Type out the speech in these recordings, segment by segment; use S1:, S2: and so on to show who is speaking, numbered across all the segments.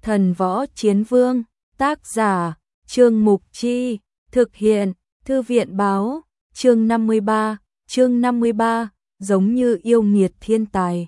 S1: Thần Võ Chiến Vương, tác giả, Trương Mục Chi, thực hiện, Thư viện báo, chương 53, giống như yêu nghiệt thiên tài.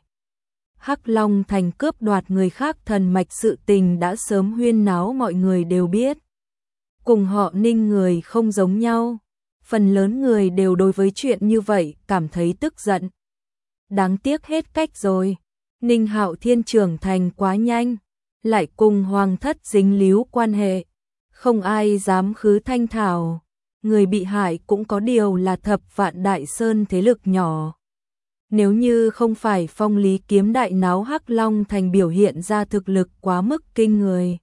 S1: Hắc Long Thành cướp đoạt người khác thần mạch sự tình đã sớm huyên náo mọi người đều biết. Cùng họ Ninh người không giống nhau, phần lớn người đều đối với chuyện như vậy cảm thấy tức giận. Đáng tiếc hết cách rồi, Ninh Hạo Thiên trưởng thành quá nhanh, lại cùng hoàng thất dính líu quan hệ, không ai dám khứ thanh thảo, người bị hại cũng có điều là Thập Vạn Đại Sơn thế lực nhỏ. Nếu như không phải Phong Lý Kiếm đại náo Hắc Long Thành biểu hiện ra thực lực quá mức kinh người,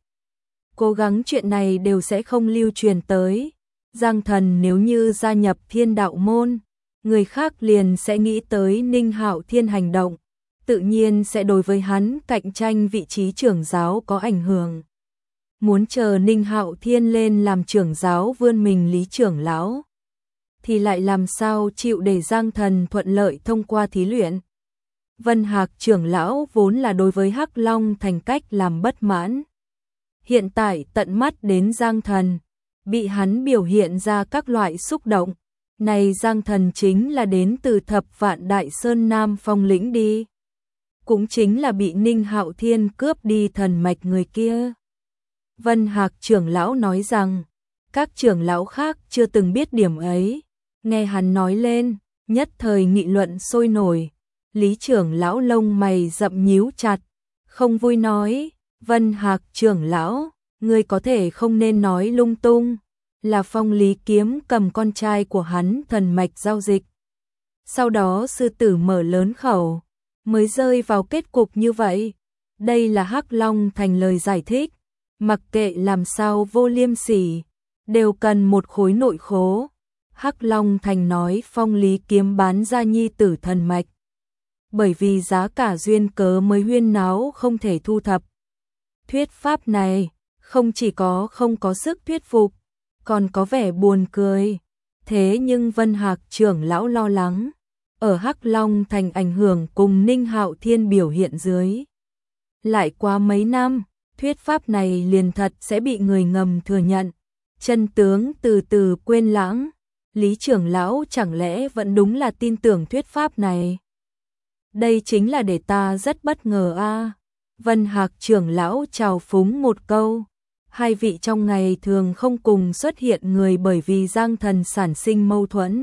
S1: cố gắng chuyện này đều sẽ không lưu truyền tới. Giang Thần nếu như gia nhập Thiên Đạo môn, người khác liền sẽ nghĩ tới Ninh Hạo Thiên hành động, tự nhiên sẽ đối với hắn cạnh tranh vị trí trưởng giáo có ảnh hưởng. Muốn chờ Ninh Hạo Thiên lên làm trưởng giáo vươn mình Lý trưởng lão, thì lại làm sao chịu để Giang Thần thuận lợi thông qua thí luyện. Vân Hạc trưởng lão vốn là đối với Hắc Long Thành cách làm bất mãn. Hiện tại tận mắt đến Giang Thần, bị hắn biểu hiện ra các loại xúc động. Này Giang Thần chính là đến từ Thập Vạn Đại Sơn Nam Phong lĩnh đi. Cũng chính là bị Ninh Hạo Thiên cướp đi thần mạch người kia. Vân Hạc trưởng lão nói rằng, các trưởng lão khác chưa từng biết điểm ấy. Nghe hắn nói lên, nhất thời nghị luận sôi nổi. Lý trưởng lão lông mày rậm nhíu chặt, không vui nói, Vân Hạc trưởng lão, ngươi có thể không nên nói lung tung, là Phong Lý Kiếm cầm con trai của hắn thần mạch giao dịch. Sau đó sư tử mở lớn khẩu, mới rơi vào kết cục như vậy. Đây là Hắc Long Thành lời giải thích, mặc kệ làm sao vô liêm sỉ, đều cần một khối nội khố. Hắc Long Thành nói Phong Lý Kiếm bán ra nhi tử thần mạch, bởi vì giá cả duyên cớ mới huyên náo không thể thu thập. Thuyết pháp này không chỉ có không có sức thuyết phục, còn có vẻ buồn cười. Thế nhưng Vân Hạc trưởng lão lo lắng, ở Hắc Long Thành ảnh hưởng cùng Ninh Hạo Thiên biểu hiện dưới, lại qua mấy năm, thuyết pháp này liền thật sẽ bị người ngầm thừa nhận, chân tướng từ từ quên lãng. Lý trưởng lão chẳng lẽ vẫn đúng là tin tưởng thuyết pháp này? Đây chính là để ta rất bất ngờ a. Vân Hạc trưởng lão chào phúng một câu. Hai vị trong ngày thường không cùng xuất hiện người bởi vì Giang Thần sản sinh mâu thuẫn.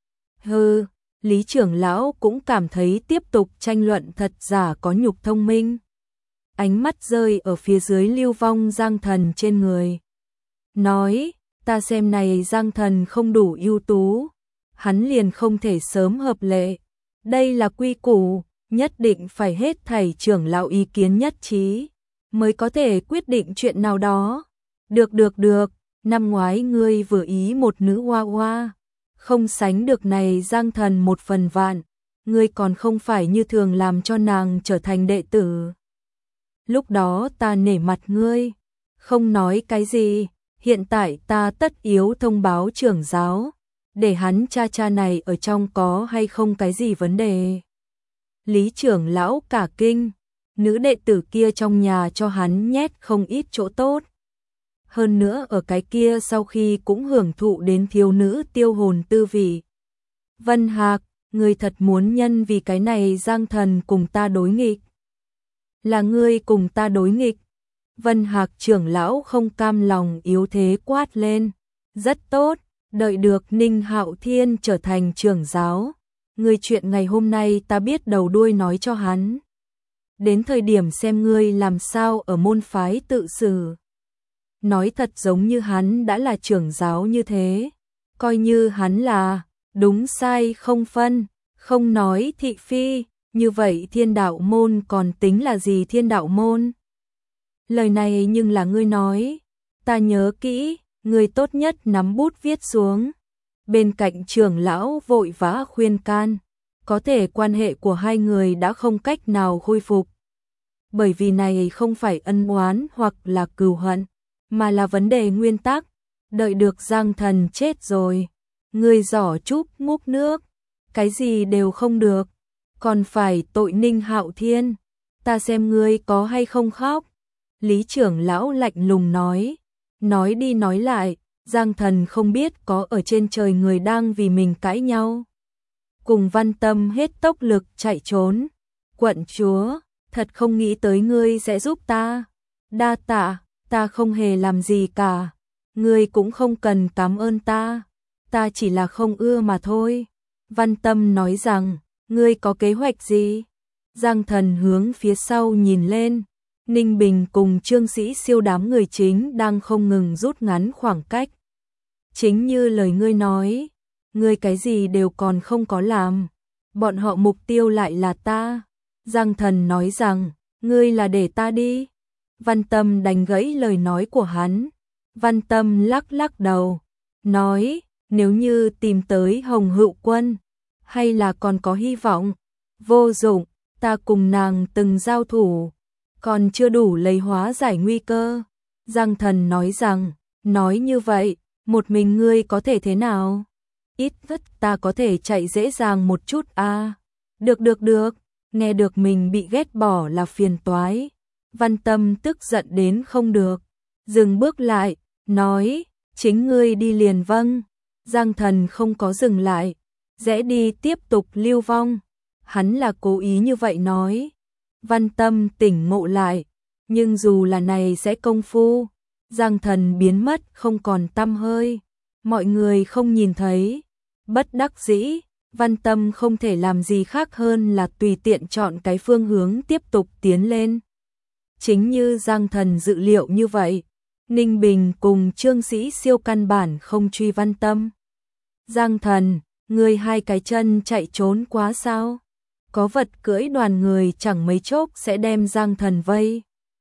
S1: Hừ, Lý trưởng lão cũng cảm thấy tiếp tục tranh luận thật giả có nhục thông minh. Ánh mắt rơi ở phía dưới Lưu Vong Giang Thần trên người. Nói, ta xem này Giang Thần không đủ ưu tú, hắn liền không thể sớm hợp lệ. Đây là quy củ, nhất định phải hết thảy trưởng lão ý kiến nhất trí, mới có thể quyết định chuyện nào đó. Được, năm ngoái ngươi vừa ý một nữ hoa hoa, không sánh được này Giang Thần một phần vạn, ngươi còn không phải như thường làm cho nàng trở thành đệ tử. Lúc đó ta nể mặt ngươi, không nói cái gì, hiện tại ta tất yếu thông báo trưởng giáo, để hắn cha này ở trong có hay không cái gì vấn đề. Lý trưởng lão cả kinh, nữ đệ tử kia trong nhà cho hắn nhét không ít chỗ tốt. Hơn nữa ở cái kia sau khi cũng hưởng thụ đến thiếu nữ tiêu hồn tư vị. Vân Hạc, ngươi thật muốn nhân vì cái này Giang Thần cùng ta đối nghịch? Là ngươi cùng ta đối nghịch? Vân Hạc trưởng lão không cam lòng yếu thế quát lên. Rất tốt, đợi được Ninh Hạo Thiên trở thành trưởng giáo, ngươi chuyện ngày hôm nay ta biết đầu đuôi nói cho hắn. Đến thời điểm xem ngươi làm sao ở môn phái tự xử. Nói thật giống như hắn đã là trưởng giáo như thế, coi như hắn là đúng sai không phân, không nói thị phi, như vậy Thiên Đạo môn còn tính là gì Thiên Đạo môn? Lời này nhưng là ngươi nói, ta nhớ kỹ, ngươi tốt nhất nắm bút viết xuống. Bên cạnh trưởng lão vội vã khuyên can, có thể quan hệ của hai người đã không cách nào khôi phục. Bởi vì này không phải ân oán hoặc là cừu hận, mà là vấn đề nguyên tắc. Đợi được Giang Thần chết rồi, ngươi giỏ trúc múc nước, cái gì đều không được, còn phải tội Ninh Hạo Thiên, ta xem ngươi có hay không khóc. Lý trưởng lão lạnh lùng nói đi nói lại, Giang Thần không biết có ở trên trời người đang vì mình cãi nhau. Cùng Văn Tâm hết tốc lực chạy trốn. Quận chúa, thật không nghĩ tới ngươi sẽ giúp ta. Đa tạ, ta không hề làm gì cả. Ngươi cũng không cần cảm ơn ta chỉ là không ưa mà thôi. Văn Tâm nói rằng, ngươi có kế hoạch gì? Giang Thần hướng phía sau nhìn lên. Ninh Bình cùng Trương Sĩ Siêu đám người chính đang không ngừng rút ngắn khoảng cách. Chính như lời ngươi nói, ngươi cái gì đều còn không có làm. Bọn họ mục tiêu lại là ta. Giang Thần nói rằng, ngươi là để ta đi. Văn Tâm đánh gãy lời nói của hắn. Văn Tâm lắc lắc đầu, nói, nếu như tìm tới Hồng Hữu Quân, hay là còn có hy vọng? Vô dụng, ta cùng nàng từng giao thủ, còn chưa đủ lấy hóa giải nguy cơ. Giang Thần nói rằng, nói như vậy, một mình ngươi có thể thế nào? Ít nhất ta có thể chạy dễ dàng một chút à? Được, nghe được mình bị ghét bỏ là phiền toái. Văn Tâm tức giận đến không được, dừng bước lại, nói, chính ngươi đi liền vâng. Giang Thần không có dừng lại, rẽ đi tiếp tục lưu vong. Hắn là cố ý như vậy nói. Văn Tâm tỉnh ngộ lại, nhưng dù là này sẽ công phu, Giang Thần biến mất không còn tăm hơi. Mọi người không nhìn thấy. Bất đắc dĩ, Văn Tâm không thể làm gì khác hơn là tùy tiện chọn cái phương hướng tiếp tục tiến lên. Chính như Giang Thần dự liệu như vậy, Ninh Bình cùng Trương Sĩ Siêu căn bản không truy Văn Tâm. Giang Thần, ngươi hai cái chân chạy trốn quá sao? Có vật cưỡi đoàn người chẳng mấy chốc sẽ đem Giang Thần vây.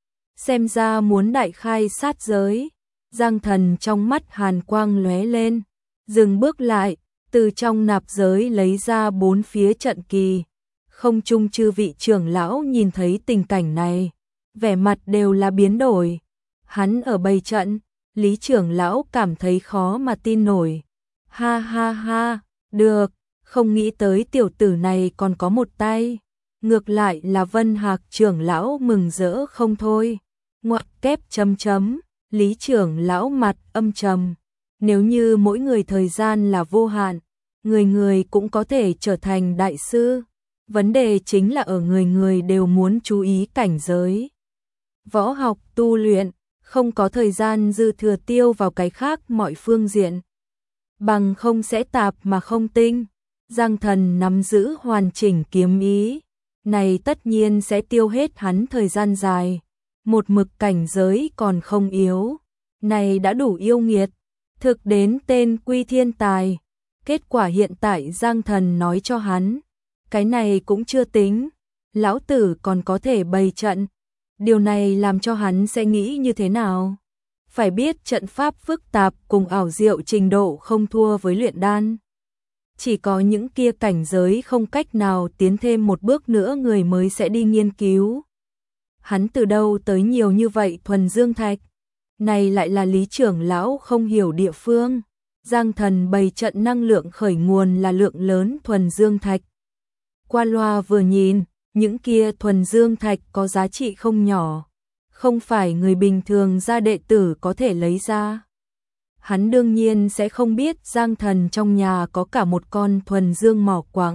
S1: Xem ra muốn đại khai sát giới. Giang Thần trong mắt hàn quang lóe lên, dừng bước lại, từ trong nạp giới lấy ra 4 phía trận kỳ. Không trung chư vị trưởng lão nhìn thấy tình cảnh này, vẻ mặt đều là biến đổi. Hắn ở bày trận, Lý trưởng lão cảm thấy khó mà tin nổi. Ha ha ha, được, không nghĩ tới tiểu tử này còn có một tay. Ngược lại là Vân Hạc trưởng lão mừng rỡ không thôi. Ngoặc kép chấm chấm, Lý trưởng lão mặt âm trầm. Nếu như mỗi người thời gian là vô hạn, người người cũng có thể trở thành đại sư. Vấn đề chính là ở người người đều muốn chú ý cảnh giới. Võ học tu luyện, không có thời gian dư thừa tiêu vào cái khác mọi phương diện. Bằng không sẽ tạp mà không tinh. Giang Thần nắm giữ hoàn chỉnh kiếm ý, này tất nhiên sẽ tiêu hết hắn thời gian dài. Một mực cảnh giới còn không yếu, này đã đủ yêu nghiệt. Thực đến tên quy thiên tài. Kết quả hiện tại Giang Thần nói cho hắn, cái này cũng chưa tính, lão tử còn có thể bày trận. Điều này làm cho hắn sẽ nghĩ như thế nào? Phải biết trận pháp phức tạp cùng ảo diệu trình độ không thua với luyện đan. Chỉ có những kia cảnh giới không cách nào tiến thêm một bước nữa người mới sẽ đi nghiên cứu. Hắn từ đâu tới nhiều như vậy thuần dương thạch? Này lại là Lý trưởng lão không hiểu địa phương. Giang Thần bày trận năng lượng khởi nguồn là lượng lớn thuần dương thạch. Qua loa vừa nhìn, những kia thuần dương thạch có giá trị không nhỏ, không phải người bình thường gia đệ tử có thể lấy ra. Hắn đương nhiên sẽ không biết Giang Thần trong nhà có cả một con thuần dương mỏ quặng.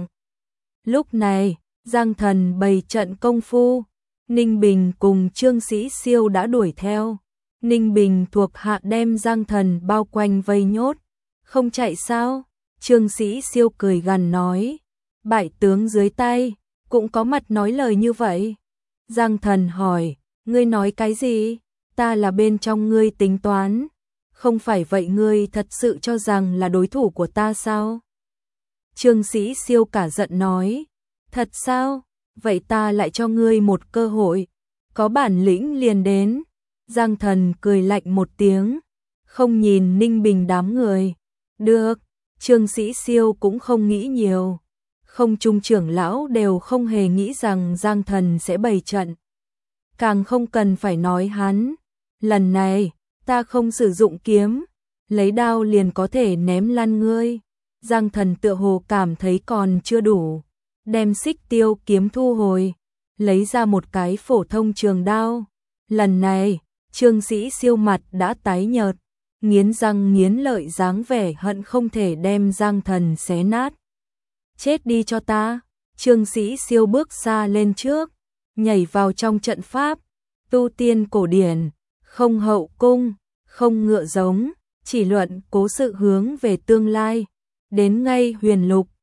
S1: Lúc này, Giang Thần bày trận công phu, Ninh Bình cùng Trương Sĩ Siêu đã đuổi theo. Ninh Bình thuộc hạ đem Giang Thần bao quanh vây nhốt. Không chạy sao? Trương Sĩ Siêu cười gằn nói. Bại tướng dưới tay, cũng có mặt nói lời như vậy. Giang Thần hỏi, ngươi nói cái gì? Ta là bên trong ngươi tính toán. Không phải vậy ngươi thật sự cho rằng là đối thủ của ta sao? Trương Sĩ Siêu cả giận nói. Thật sao? Vậy ta lại cho ngươi một cơ hội. Có bản lĩnh liền đến. Giang Thần cười lạnh một tiếng, không nhìn Ninh Bình đám người. Được, Trương Sĩ Siêu cũng không nghĩ nhiều. Không trung trưởng lão đều không hề nghĩ rằng Giang Thần sẽ bày trận. Càng không cần phải nói hắn. Lần này, ta không sử dụng kiếm, lấy đao liền có thể ném lăn ngươi. Giang Thần tựa hồ cảm thấy còn chưa đủ. Đem xích tiêu kiếm thu hồi, lấy ra một cái phổ thông trường đao. Lần này, Trương Sĩ Siêu mặt đã tái nhợt, nghiến răng nghiến lợi dáng vẻ hận không thể đem Giang Thần xé nát. Chết đi cho ta, Trương Sĩ Siêu bước xa lên trước, nhảy vào trong trận pháp, tu tiên cổ điển, không hậu cung, không ngựa giống, chỉ luận cố sự hướng về tương lai, đến ngay huyền lục,